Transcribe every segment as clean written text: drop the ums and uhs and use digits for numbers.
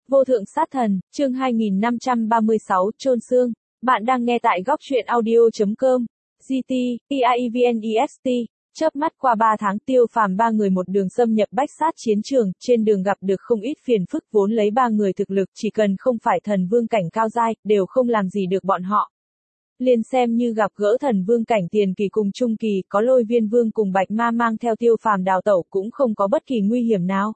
Vô thượng sát thần, chương 2536, chôn xương. Bạn đang nghe tại góc truyện audio.com. GT, EIEVNEST. Chớp mắt qua 3 tháng, Tiêu Phàm ba người một đường xâm nhập bách sát chiến trường, trên đường gặp được không ít phiền phức, vốn lấy ba người thực lực, chỉ cần không phải thần vương cảnh cao giai, đều không làm gì được bọn họ. Liền xem như gặp gỡ thần vương cảnh tiền kỳ cùng trung kỳ, có Lôi Viên Vương cùng Bạch Ma mang theo Tiêu Phàm đào tẩu cũng không có bất kỳ nguy hiểm nào.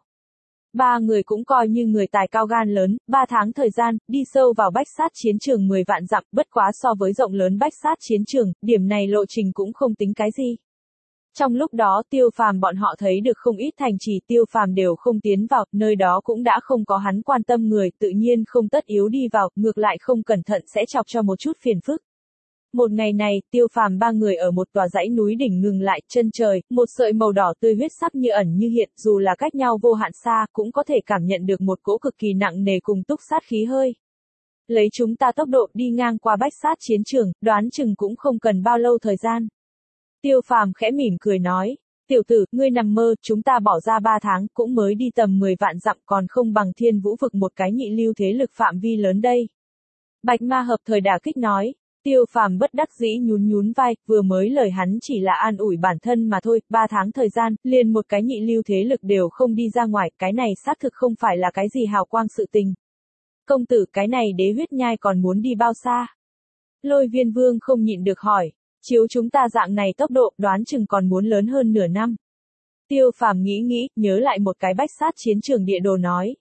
Ba người cũng coi như người tài cao gan lớn, 3 tháng thời gian, đi sâu vào bách sát chiến trường 10 vạn dặm, bất quá so với rộng lớn bách sát chiến trường, điểm này lộ trình cũng không tính cái gì. Trong lúc đó Tiêu Phàm bọn họ thấy được không ít thành trì, Tiêu Phàm đều không tiến vào, nơi đó cũng đã không có hắn quan tâm người, tự nhiên không tất yếu đi vào, ngược lại không cẩn thận sẽ chọc cho một chút phiền phức. Một ngày này, Tiêu Phàm ba người ở một tòa dãy núi đỉnh ngừng lại, chân trời, một sợi màu đỏ tươi huyết sắc như ẩn như hiện, dù là cách nhau vô hạn xa, cũng có thể cảm nhận được một cỗ cực kỳ nặng nề cùng túc sát khí hơi. Lấy chúng ta tốc độ đi ngang qua bách sát chiến trường, đoán chừng cũng không cần bao lâu thời gian. Tiêu Phàm khẽ mỉm cười nói, tiểu tử, ngươi nằm mơ, chúng ta bỏ ra 3 tháng, cũng mới đi tầm 10 vạn dặm, còn không bằng Thiên Vũ vực một cái nhị lưu thế lực phạm vi lớn đây. Bạch Ma hợp thời đả kích nói. Tiêu Phàm bất đắc dĩ nhún vai, vừa mới lời hắn chỉ là an ủi bản thân mà thôi, 3 tháng thời gian, liền một cái nhị lưu thế lực đều không đi ra ngoài, cái này xác thực không phải là cái gì hào quang sự tình. Công tử, cái này Đế Huyết Nhai còn muốn đi bao xa? Lôi Viên Vương không nhịn được hỏi, chiếu chúng ta dạng này tốc độ, đoán chừng còn muốn lớn hơn nửa năm. Tiêu Phàm nghĩ, nhớ lại một cái bách sát chiến trường địa đồ nói.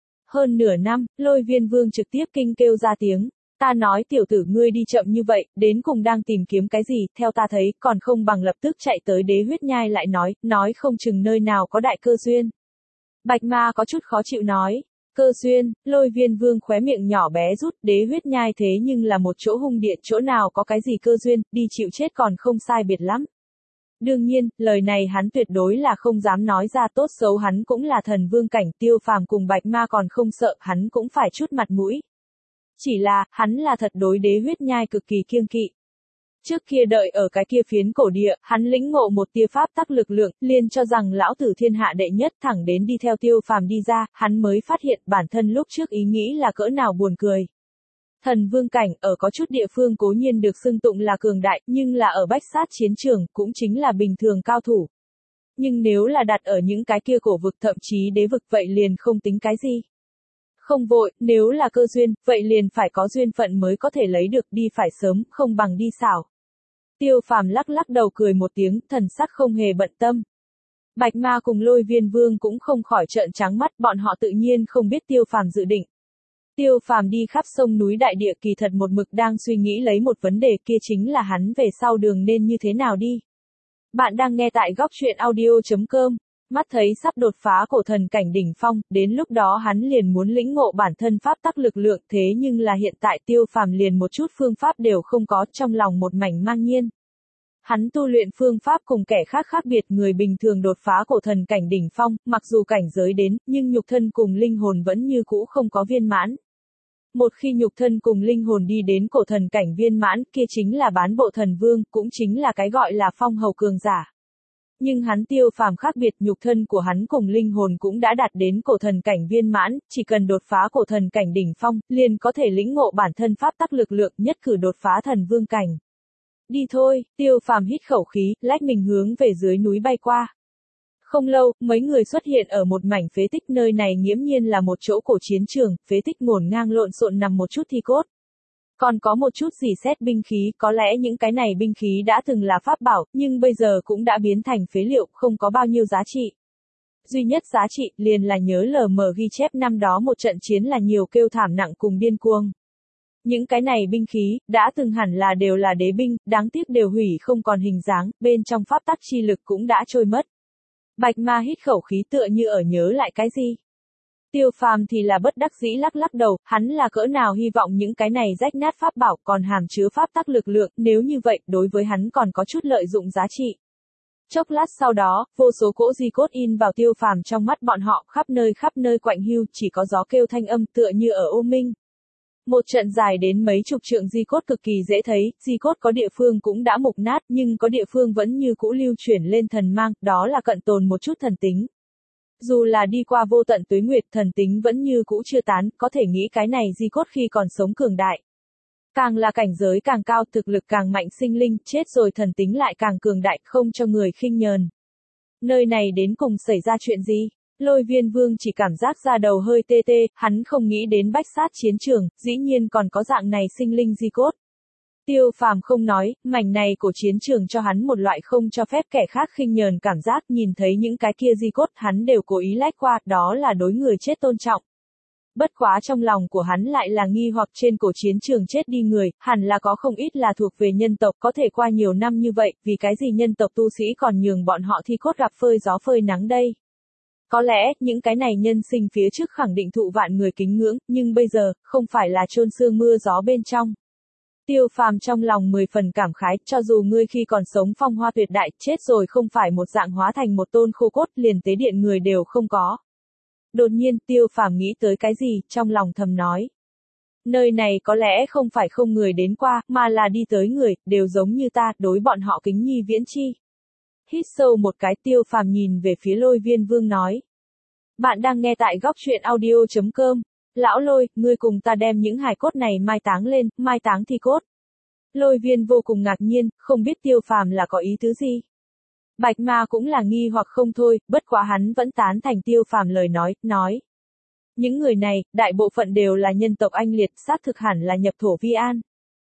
Hơn nửa năm, Lôi Viên Vương trực tiếp kinh kêu ra tiếng. Ta nói tiểu tử ngươi đi chậm như vậy, đến cùng đang tìm kiếm cái gì, theo ta thấy, còn không bằng lập tức chạy tới Đế Huyết Nhai lại nói không chừng nơi nào có đại cơ duyên. Bạch Ma có chút khó chịu nói, cơ duyên, Lôi Viên Vương khóe miệng nhỏ bé rút, Đế Huyết Nhai thế nhưng là một chỗ hung địa, chỗ nào có cái gì cơ duyên, đi chịu chết còn không sai biệt lắm. Đương nhiên, lời này hắn tuyệt đối là không dám nói ra, tốt xấu hắn cũng là thần vương cảnh, Tiêu Phàm cùng Bạch Ma còn không sợ, hắn cũng phải chút mặt mũi. Chỉ là, hắn là thật đối Đế Huyết Nhai cực kỳ kiêng kỵ. Trước kia đợi ở cái kia phiến cổ địa, hắn lĩnh ngộ một tia pháp tắc lực lượng, liền cho rằng lão tử thiên hạ đệ nhất, thẳng đến đi theo Tiêu Phàm đi ra, hắn mới phát hiện bản thân lúc trước ý nghĩ là cỡ nào buồn cười. Thần vương cảnh, ở có chút địa phương cố nhiên được xưng tụng là cường đại, nhưng là ở bách sát chiến trường, cũng chính là bình thường cao thủ. Nhưng nếu là đặt ở những cái kia cổ vực thậm chí đế vực vậy liền không tính cái gì. Không vội, nếu là cơ duyên, vậy liền phải có duyên phận mới có thể lấy được, đi phải sớm, không bằng đi xảo. Tiêu Phàm lắc đầu cười một tiếng, thần sắc không hề bận tâm. Bạch Ma cùng Lôi Viên Vương cũng không khỏi trợn trắng mắt, bọn họ tự nhiên không biết Tiêu Phàm dự định. Tiêu Phàm đi khắp sông núi đại địa kỳ thật một mực đang suy nghĩ lấy một vấn đề, kia chính là hắn về sau đường nên như thế nào đi. Bạn đang nghe tại góc truyện audio.com. Mắt thấy sắp đột phá cổ thần cảnh đỉnh phong, đến lúc đó hắn liền muốn lĩnh ngộ bản thân pháp tắc lực lượng, thế nhưng là hiện tại Tiêu Phàm liền một chút phương pháp đều không có, trong lòng một mảnh mang nhiên. Hắn tu luyện phương pháp cùng kẻ khác khác biệt, người bình thường đột phá cổ thần cảnh đỉnh phong, mặc dù cảnh giới đến, nhưng nhục thân cùng linh hồn vẫn như cũ không có viên mãn. Một khi nhục thân cùng linh hồn đi đến cổ thần cảnh viên mãn, kia chính là bán bộ thần vương, cũng chính là cái gọi là phong hầu cường giả. Nhưng hắn Tiêu Phàm khác biệt, nhục thân của hắn cùng linh hồn cũng đã đạt đến cổ thần cảnh viên mãn, chỉ cần đột phá cổ thần cảnh đỉnh phong, liền có thể lĩnh ngộ bản thân pháp tắc lực lượng, nhất cử đột phá thần vương cảnh. Đi thôi, Tiêu Phàm hít khẩu khí, lách mình hướng về dưới núi bay qua. Không lâu, mấy người xuất hiện ở một mảnh phế tích, nơi này nghiễm nhiên là một chỗ cổ chiến trường, phế tích ngổn ngang lộn xộn nằm một chút thi cốt. Còn có một chút rỉ sét binh khí, có lẽ những cái này binh khí đã từng là pháp bảo, nhưng bây giờ cũng đã biến thành phế liệu, không có bao nhiêu giá trị. Duy nhất giá trị, liền là nhớ LM ghi chép năm đó một trận chiến là nhiều kêu thảm nặng cùng điên cuồng. Những cái này binh khí, đã từng hẳn là đều là đế binh, đáng tiếc đều hủy không còn hình dáng, bên trong pháp tắc chi lực cũng đã trôi mất. Bạch Ma hít khẩu khí tựa như ở nhớ lại cái gì. Tiêu Phàm thì là bất đắc dĩ lắc đầu, hắn là cỡ nào hy vọng những cái này rách nát pháp bảo còn hàm chứa pháp tắc lực lượng, nếu như vậy, đối với hắn còn có chút lợi dụng giá trị. Chốc lát sau đó, vô số cỗ di cốt in vào Tiêu Phàm trong mắt bọn họ, khắp nơi quạnh hiu, chỉ có gió kêu thanh âm tựa như ở ô minh. Một trận dài đến mấy chục trượng di cốt cực kỳ dễ thấy, di cốt có địa phương cũng đã mục nát, nhưng có địa phương vẫn như cũ lưu chuyển lên thần mang, đó là cận tồn một chút thần tính. Dù là đi qua vô tận tuế nguyệt, thần tính vẫn như cũ chưa tán, có thể nghĩ cái này di cốt khi còn sống cường đại. Càng là cảnh giới càng cao, thực lực càng mạnh, sinh linh, chết rồi thần tính lại càng cường đại, không cho người khinh nhờn. Nơi này đến cùng xảy ra chuyện gì? Lôi Viên Vương chỉ cảm giác da đầu hơi tê tê, hắn không nghĩ đến bách sát chiến trường, dĩ nhiên còn có dạng này sinh linh di cốt. Tiêu Phàm không nói, mảnh này của chiến trường cho hắn một loại không cho phép kẻ khác khinh nhờn cảm giác, nhìn thấy những cái kia di cốt hắn đều cố ý lách qua, đó là đối người chết tôn trọng. Bất quá trong lòng của hắn lại là nghi hoặc, trên cổ chiến trường chết đi người, hẳn là có không ít là thuộc về nhân tộc, có thể qua nhiều năm như vậy, vì cái gì nhân tộc tu sĩ còn nhường bọn họ thi cốt gặp phơi gió phơi nắng đây? Có lẽ, những cái này nhân sinh phía trước khẳng định thụ vạn người kính ngưỡng, nhưng bây giờ, không phải là chôn xương mưa gió bên trong. Tiêu Phàm trong lòng 10 phần cảm khái, cho dù ngươi khi còn sống phong hoa tuyệt đại, chết rồi không phải một dạng hóa thành một tôn khô cốt, liền tế điện người đều không có. Đột nhiên, Tiêu Phàm nghĩ tới cái gì, trong lòng thầm nói. Nơi này có lẽ không phải không người đến qua, mà là đi tới người, đều giống như ta, đối bọn họ kính nhi viễn chi. Hít sâu một cái, Tiêu Phàm nhìn về phía Lôi Viên Vương nói. Bạn đang nghe tại góc truyện audio.com. Lão Lôi, ngươi cùng ta đem những hài cốt này mai táng lên, mai táng thi cốt. Lôi Viên vô cùng ngạc nhiên, không biết Tiêu Phàm là có ý tứ gì. Bạch Ma cũng là nghi hoặc không thôi, bất quá hắn vẫn tán thành Tiêu Phàm lời nói. Những người này, đại bộ phận đều là nhân tộc anh liệt, xác thực hẳn là nhập thổ vi an.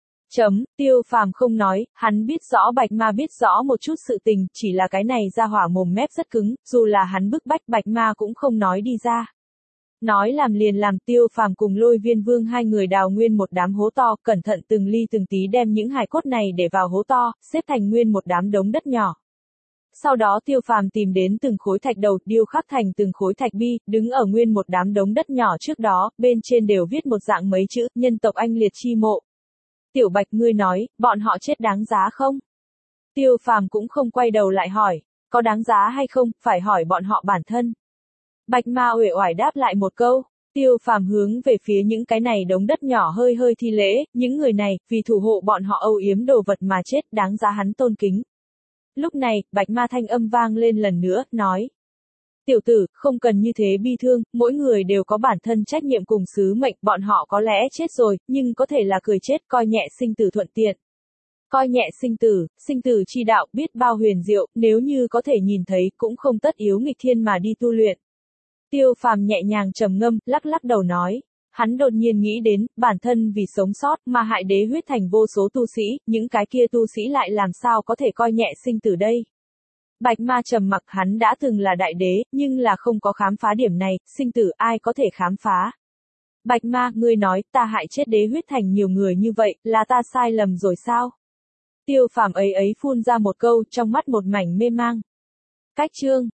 Tiêu Phàm không nói, hắn biết rõ Bạch Ma biết rõ một chút sự tình, chỉ là cái này ra hỏa mồm mép rất cứng, dù là hắn bức bách Bạch Ma cũng không nói đi ra. Nói làm liền làm, Tiêu Phàm cùng Lôi Viên Vương hai người đào nguyên một đám hố to, cẩn thận từng ly từng tí đem những hài cốt này để vào hố to, xếp thành nguyên một đám đống đất nhỏ. Sau đó Tiêu Phàm tìm đến từng khối thạch đầu, điêu khắc thành từng khối thạch bi, đứng ở nguyên một đám đống đất nhỏ trước đó, bên trên đều viết một dạng mấy chữ, nhân tộc anh liệt chi mộ. Tiểu Bạch, ngươi nói, bọn họ chết đáng giá không? Tiêu Phàm cũng không quay đầu lại hỏi, có đáng giá hay không, phải hỏi bọn họ bản thân. Bạch Ma uể oải đáp lại một câu. Tiêu Phàm hướng về phía những cái này đống đất nhỏ hơi hơi thi lễ, những người này, vì thủ hộ bọn họ âu yếm đồ vật mà chết, đáng giá hắn tôn kính. Lúc này, Bạch Ma thanh âm vang lên lần nữa, nói. Tiểu tử, không cần như thế bi thương, mỗi người đều có bản thân trách nhiệm cùng sứ mệnh, bọn họ có lẽ chết rồi, nhưng có thể là cười chết, coi nhẹ sinh tử thuận tiện. Coi nhẹ sinh tử chi đạo, biết bao huyền diệu, nếu như có thể nhìn thấy, cũng không tất yếu nghịch thiên mà đi tu luyện. Tiêu Phàm nhẹ nhàng trầm ngâm, lắc lắc đầu nói. Hắn đột nhiên nghĩ đến, bản thân vì sống sót, mà hại đế huyết thành vô số tu sĩ, những cái kia tu sĩ lại làm sao có thể coi nhẹ sinh tử đây. Bạch Ma trầm mặc, hắn đã từng là đại đế, nhưng là không có khám phá điểm này, sinh tử ai có thể khám phá. Bạch Ma, ngươi nói, ta hại chết đế huyết thành nhiều người như vậy, là ta sai lầm rồi sao? Tiêu Phàm ấy phun ra một câu, trong mắt một mảnh mê mang. Cách chương.